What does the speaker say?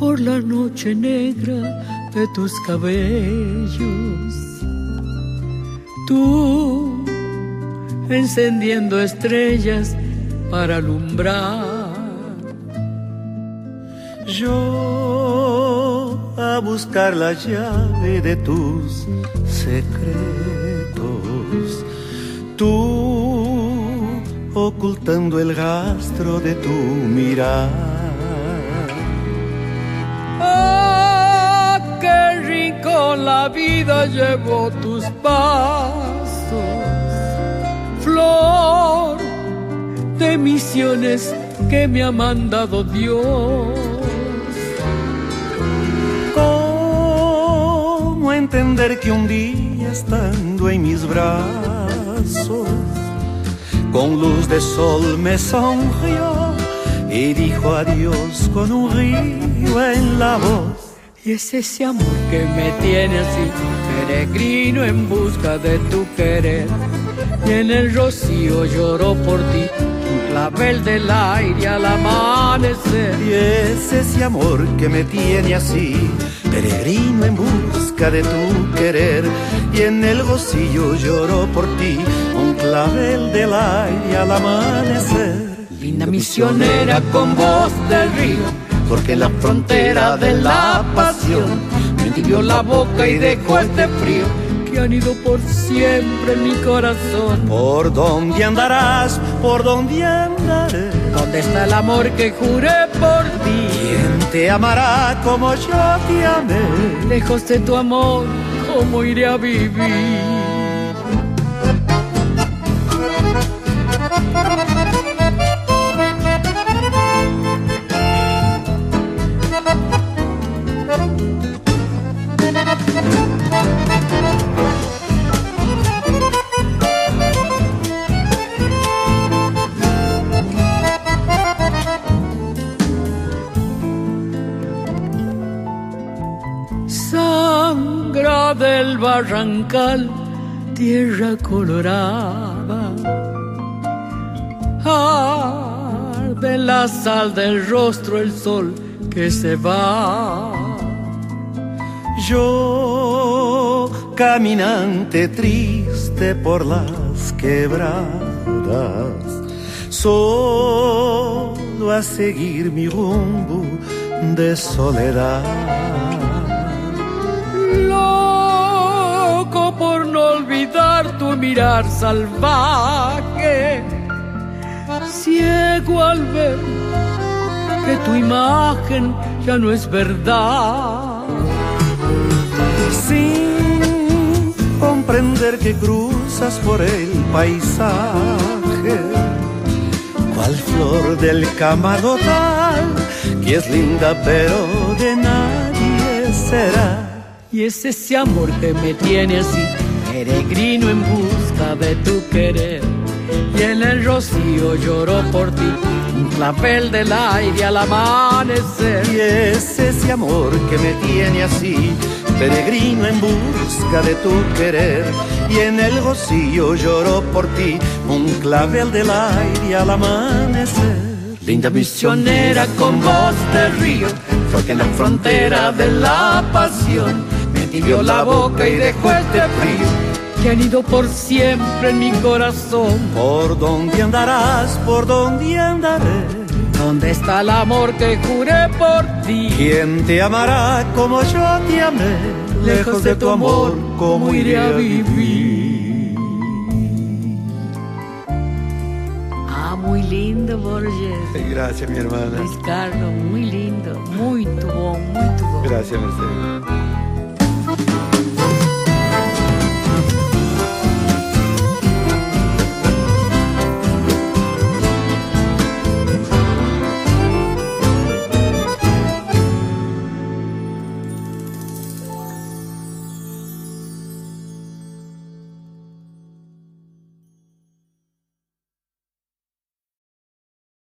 por la noche negra de tus cabellos. Tú encendiendo estrellas para alumbrar. Yo a buscar la llave de tus secretos, tú ocultando el rastro de tu mirar. ¡Ah, qué rico la vida llevó tus pasos! Flor de misiones que me ha mandado Dios. ¿Cómo entender que un día estando en mis brazos, con luz de sol me sonrió y dijo adiós con un río en la voz? Y es ese amor que me tiene así, peregrino en busca de tu querer. Y en el rocío lloró por ti, un clavel del aire al amanecer. Y es ese amor que me tiene así, peregrino en busca de tu querer. Y en el rocío lloró por ti, un clavel del aire al amanecer. Linda misionera con voz del río, porque en la frontera de la pasión me tibió la boca y dejó este frío que han ido por siempre en mi corazón. ¿Por dónde andarás? ¿Por dónde andaré? ¿Dónde está el amor que juré por ti? ¿Quién te amará como yo te amé? Lejos de tu amor, ¿cómo iré a vivir? Sangra del barrancal, tierra colorada, arde la sal del rostro el sol que se va. Yo, caminante triste por las quebradas, solo a seguir mi rumbo de soledad. Loco por no olvidar tu mirar salvaje, ciego al ver que tu imagen ya no es verdad. Sin comprender que cruzas por el paisaje, cual flor del camarosal, que es linda pero de nadie será. Y es ese amor que me tiene así, peregrino en busca de tu querer. Y en el rocío lloró por ti, un clavel del aire al amanecer. Y es ese amor que me tiene así, peregrino en busca de tu querer. Y en el rocío lloró por ti, un clavel del aire al amanecer. Linda misionera con voz de río, porque en la frontera de la pasión me tibió la boca y dejó este frío que han ido por siempre en mi corazón. ¿Por dónde andarás? ¿Por dónde andaré? ¿Dónde está el amor que juré por ti? ¿Quién te amará como yo te amé? Lejos de tu amor, ¿cómo iré a vivir? Ah, muy lindo, Borges. Gracias, mi hermana. Luis Carlos, muy lindo, muy tu voz, muy tu voz. Gracias, Mercedes.